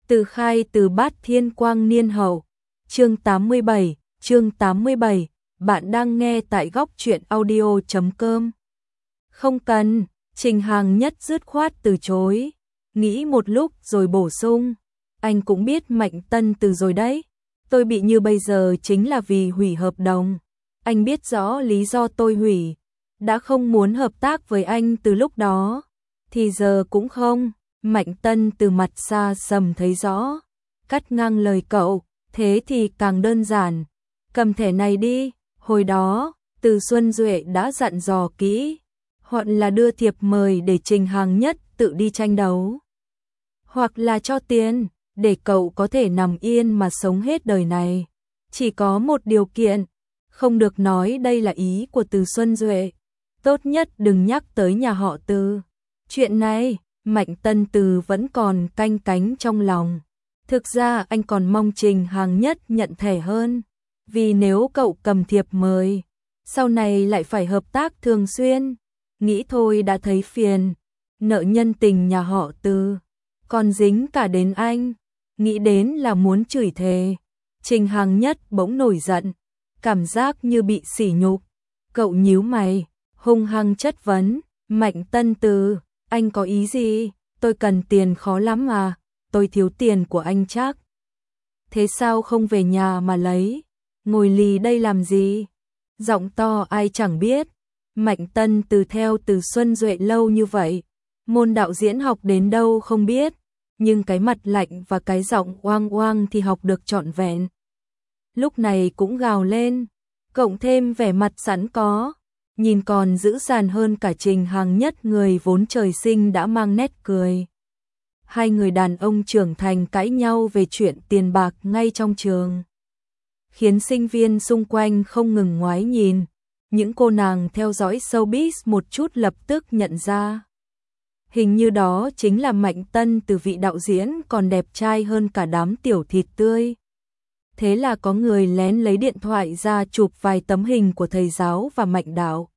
Từ khai từ bát thiên quang niên hậu. Chương 87, bạn đang nghe tại góc truyện audio.com. Không cần, Trình Hàng Nhất dứt khoát từ chối, nghĩ một lúc rồi bổ sung, anh cũng biết Mạnh Tân Từ rồi đấy, tôi bị như bây giờ chính là vì hủy hợp đồng. Anh biết rõ lý do tôi hủy, đã không muốn hợp tác với anh từ lúc đó, thì giờ cũng không. Mạnh Tân Từ mặt xa sầm thấy rõ, cắt ngang lời cậu, thế thì càng đơn giản, cầm thẻ này đi, hồi đó, Từ Xuân Duệ đã dặn dò kỹ, hoặc là đưa thiệp mời để Trình Hàng Nhất tự đi tranh đấu, hoặc là cho tiền, để cậu có thể nằm yên mà sống hết đời này. Chỉ có một điều kiện, không được nói đây là ý của Từ Xuân Duệ, tốt nhất đừng nhắc tới nhà họ Từ. Chuyện này, Mạnh Tân Từ vẫn còn canh cánh trong lòng. Thực ra anh còn mong Trình Hàng Nhất nhận thẻ hơn, vì nếu cậu cầm thiệp mời, sau này lại phải hợp tác thường xuyên, nghĩ thôi đã thấy phiền, nợ nhân tình nhà họ Từ, còn dính cả đến anh, nghĩ đến là muốn chửi thề. Trình Hàng Nhất bỗng nổi giận, cảm giác như bị sỉ nhục, cậu nhíu mày, hung hăng chất vấn, Mạnh Tân Từ, anh có ý gì? Tôi cần tiền khó lắm à, tôi thiếu tiền của anh chắc. Thế sao không về nhà mà lấy, ngồi lì đây làm gì? Giọng to ai chẳng biết, Mạnh Tân Từ theo Từ Xuân Duệ lâu như vậy, môn đạo diễn học đến đâu không biết, nhưng cái mặt lạnh và cái giọng oang oang thì học được trọn vẹn. Lúc này cũng gào lên, cộng thêm vẻ mặt sẵn có, nhìn còn dữ dằn hơn cả Trình Hàng Nhất người vốn trời sinh đã mang nét cười. Hai người đàn ông trưởng thành cãi nhau về chuyện tiền bạc ngay trong trường, khiến sinh viên xung quanh không ngừng ngoái nhìn. Những cô nàng theo dõi showbiz một chút lập tức nhận ra, hình như đó chính là Mạnh Tân Từ, vị đạo diễn còn đẹp trai hơn cả đám tiểu thịt tươi. Thế là có người lén lấy điện thoại ra chụp vài tấm hình của thầy giáo và Mạnh đạo.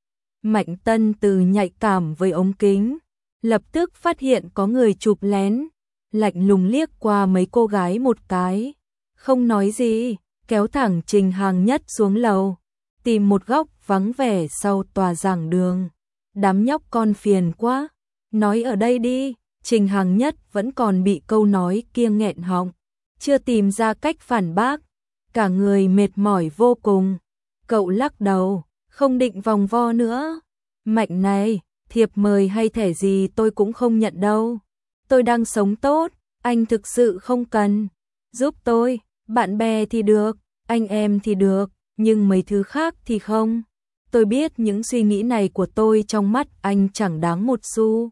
Mạnh Tân Từ nhạy cảm với ống kính, lập tức phát hiện có người chụp lén, lạnh lùng liếc qua mấy cô gái một cái, không nói gì, kéo thẳng Trình Hàng Nhất xuống lầu, tìm một góc vắng vẻ sau tòa giảng đường. Đám nhóc con phiền quá, nói ở đây đi. Trình Hàng Nhất vẫn còn bị câu nói kia nghẹn họng, chưa tìm ra cách phản bác, cả người mệt mỏi vô cùng. Cậu lắc đầu, không định vòng vo nữa. Mạnh này, thiệp mời hay thẻ gì tôi cũng không nhận đâu. Tôi đang sống tốt, anh thực sự không cần. Giúp tôi, bạn bè thì được, anh em thì được, nhưng mấy thứ khác thì không. Tôi biết những suy nghĩ này của tôi trong mắt anh chẳng đáng một xu.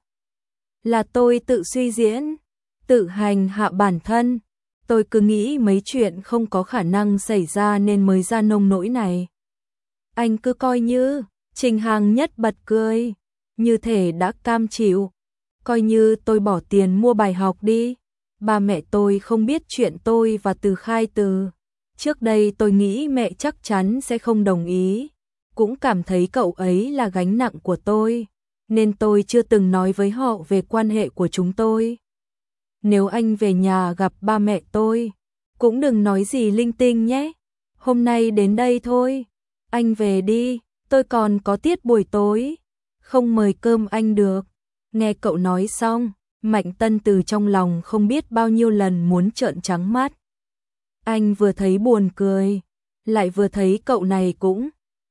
Là tôi tự suy diễn, tự hành hạ bản thân. Tôi cứ nghĩ mấy chuyện không có khả năng xảy ra nên mới ra nông nỗi này. Anh cứ coi như, Trình Hàng Nhất bật cười, như thể đã cam chịu. Coi như tôi bỏ tiền mua bài học đi. Ba mẹ tôi không biết chuyện tôi và Từ khai từ. Trước đây tôi nghĩ mẹ chắc chắn sẽ không đồng ý, cũng cảm thấy cậu ấy là gánh nặng của tôi, nên tôi chưa từng nói với họ về quan hệ của chúng tôi. Nếu anh về nhà gặp ba mẹ tôi, cũng đừng nói gì linh tinh nhé. Hôm nay đến đây thôi, anh về đi, tôi còn có tiết buổi tối, không mời cơm anh được. Nghe cậu nói xong, Mạnh Tân Từ trong lòng không biết bao nhiêu lần muốn trợn trắng mắt. Anh vừa thấy buồn cười, lại vừa thấy cậu này cũng,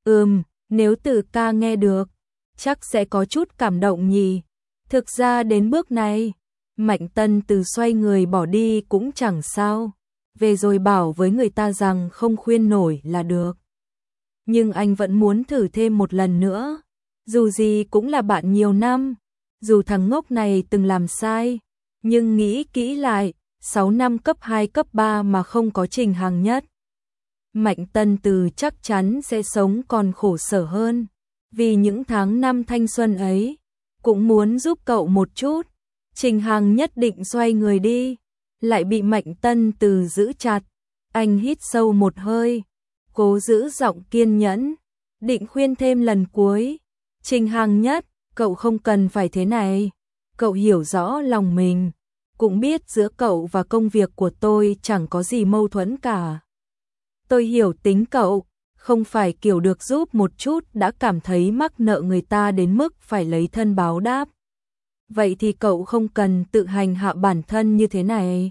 nếu Từ ca nghe được, chắc sẽ có chút cảm động nhỉ. Thực ra đến bước này, Mạnh Tân Từ xoay người bỏ đi cũng chẳng sao, về rồi bảo với người ta rằng không khuyên nổi là được. Nhưng anh vẫn muốn thử thêm một lần nữa, dù gì cũng là bạn nhiều năm, dù thằng ngốc này từng làm sai, nhưng nghĩ kỹ lại, 6 năm cấp 2 cấp 3 mà không có Trình Hàng Nhất, Mạnh Tân Từ chắc chắn sẽ sống còn khổ sở hơn. Vì những tháng năm thanh xuân ấy, cũng muốn giúp cậu một chút. Trình Hàng Nhất định xoay người đi, lại bị Mạnh Tân Từ giữ chặt. Anh hít sâu một hơi, cố giữ giọng kiên nhẫn, định khuyên thêm lần cuối. Trình Hàng Nhất, cậu không cần phải thế này. Cậu hiểu rõ lòng mình, cũng biết giữa cậu và công việc của tôi chẳng có gì mâu thuẫn cả. Tôi hiểu tính cậu, không phải kiểu được giúp một chút đã cảm thấy mắc nợ người ta đến mức phải lấy thân báo đáp. Vậy thì cậu không cần tự hành hạ bản thân như thế này.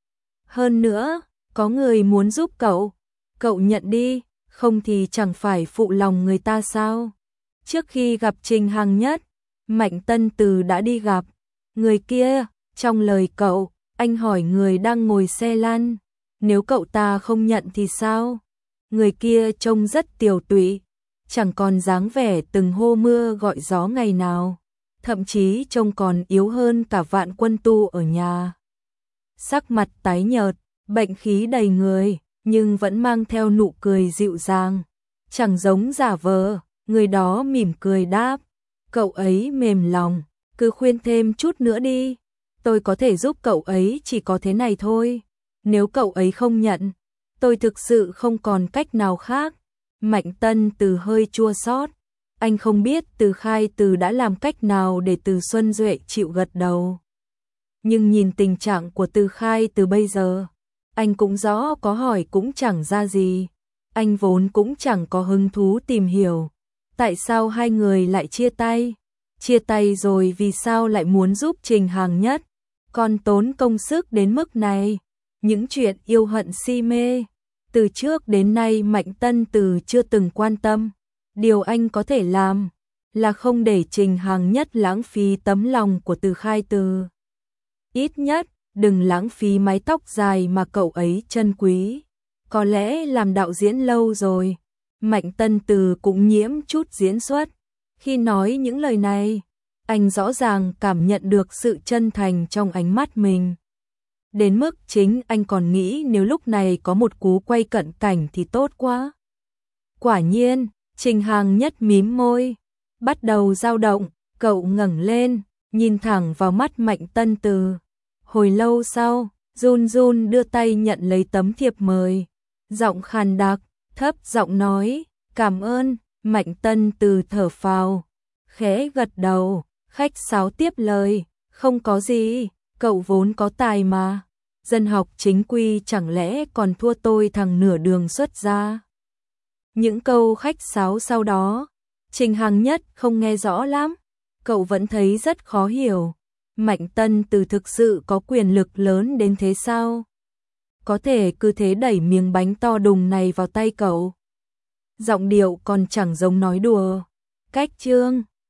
Hơn nữa, có người muốn giúp cậu, cậu nhận đi, không thì chẳng phải phụ lòng người ta sao? Trước khi gặp Trình Hằng Nhất, Mạnh Tân Từ đã đi gặp người kia, trong lời cậu, anh hỏi người đang ngồi xe lăn, nếu cậu ta không nhận thì sao? Người kia trông rất tiều tụy, chẳng còn dáng vẻ từng hô mưa gọi gió ngày nào, thậm chí trông còn yếu hơn cả Vạn Quân Tu ở nhà. Sắc mặt tái nhợt, bệnh khí đầy người, nhưng vẫn mang theo nụ cười dịu dàng, chẳng giống giả vờ. Người đó mỉm cười đáp, cậu ấy mềm lòng, cứ khuyên thêm chút nữa đi, tôi có thể giúp cậu ấy chỉ có thế này thôi, nếu cậu ấy không nhận, tôi thực sự không còn cách nào khác. Mạnh Tân Từ hơi chua xót, anh không biết Từ Khai Từ đã làm cách nào để Từ Xuân Duệ chịu gật đầu. Nhưng nhìn tình trạng của Từ Khai Từ bây giờ, anh cũng rõ có hỏi cũng chẳng ra gì, anh vốn cũng chẳng có hứng thú tìm hiểu. Tại sao hai người lại chia tay? Chia tay rồi vì sao lại muốn giúp Trình Hằng Nhất? Còn tốn công sức đến mức này. Những chuyện yêu hận si mê, từ trước đến nay Mạnh Tân Từ chưa từng quan tâm. Điều anh có thể làm là không để Trình Hằng Nhất lãng phí tấm lòng của Từ Khai Từ. Ít nhất, đừng lãng phí mái tóc dài mà cậu ấy trân quý. Có lẽ làm đạo diễn lâu rồi, Mạnh Tân Từ cũng nhiễm chút diễn xuất. Khi nói những lời này, anh rõ ràng cảm nhận được sự chân thành trong ánh mắt mình. Đến mức chính anh còn nghĩ nếu lúc này có một cú quay cận cảnh thì tốt quá. Quả nhiên, Trình Hằng Nhất mím môi, bắt đầu dao động, cậu ngẩng lên, nhìn thẳng vào mắt Mạnh Tân Từ. Hồi lâu sau, run run đưa tay nhận lấy tấm thiệp mời, giọng khàn đặc, thấp giọng nói, cảm ơn. Mạnh Tân Từ thở phào, khẽ gật đầu, khách sáo tiếp lời, không có gì, cậu vốn có tài mà, dân học chính quy chẳng lẽ còn thua tôi thằng nửa đường xuất gia. Những câu khách sáo sau đó, Trình Hằng Nhất không nghe rõ lắm, cậu vẫn thấy rất khó hiểu. Mạnh Tân Từ thực sự có quyền lực lớn đến thế sao? Có thể cứ thế đẩy miếng bánh to đùng này vào tay cậu. Giọng điệu còn chẳng giống nói đùa. Cách chương